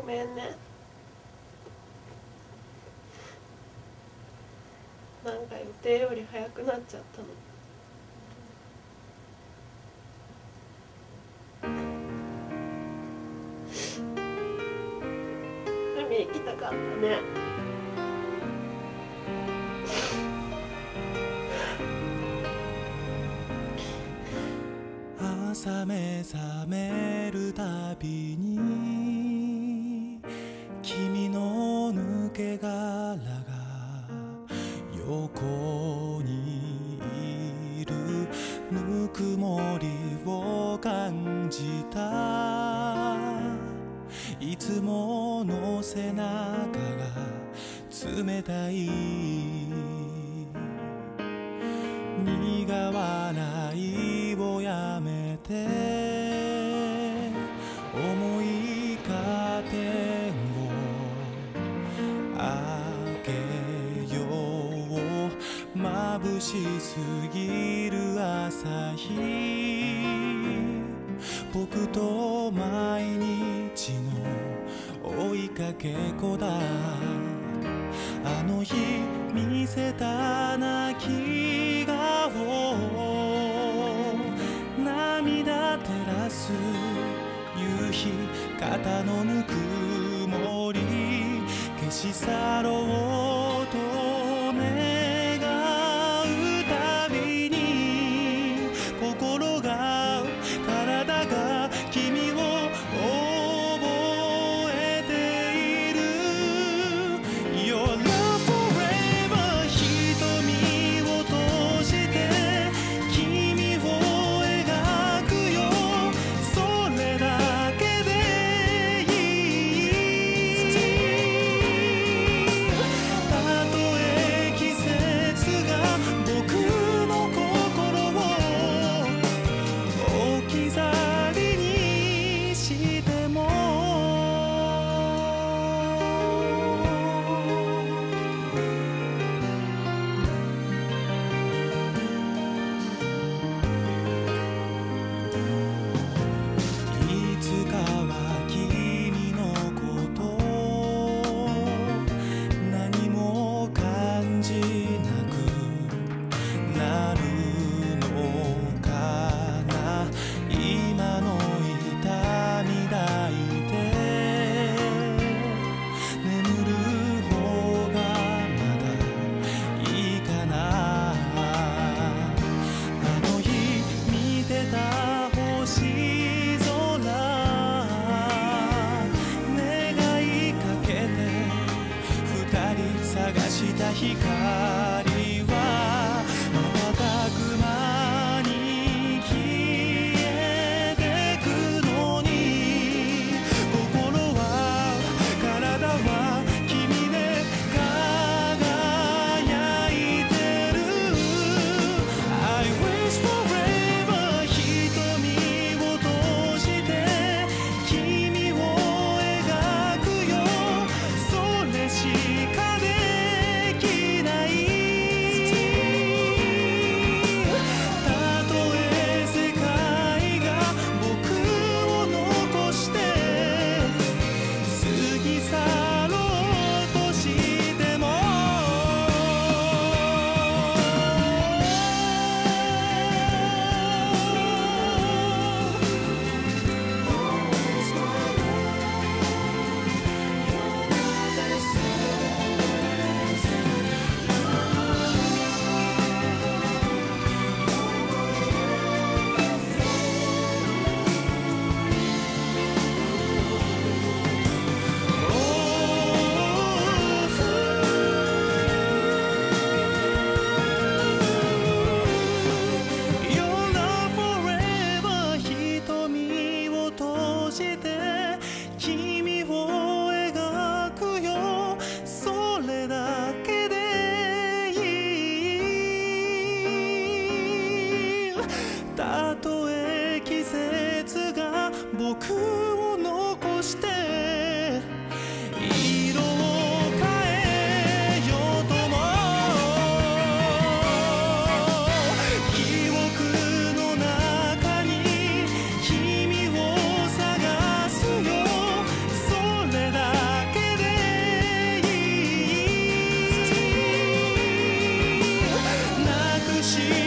めんね。なんか予定より早くなっちゃったの。海行きたかったね。 朝目覚めるたびに君の抜け殻が横にいるぬくもりを感じた。いつもの背中が冷たい。苦笑いをやめて重いカーテンを開けよう。眩しすぎる朝日、僕と毎日の追いかけっこだ。あの日見せた泣き顔、涙照らす夕日、肩のぬくもり消し去ろうと願うたびに、心が体が君を覚えている。Your love forever 瞳を閉じて君を描くよ。それだけでいい。たとえ季節が僕の心を置き去りにしても、いつかは君のこと何も感じなくなるのかな。今の痛み抱いて眠る方がまだいいかな。あの日見てた星空、願いかけて二人探した光は瞬く間に消えてくのに、心は体は君で輝いてる。I wish forever 瞳を閉じて君を描くよ。それしかできない。 しい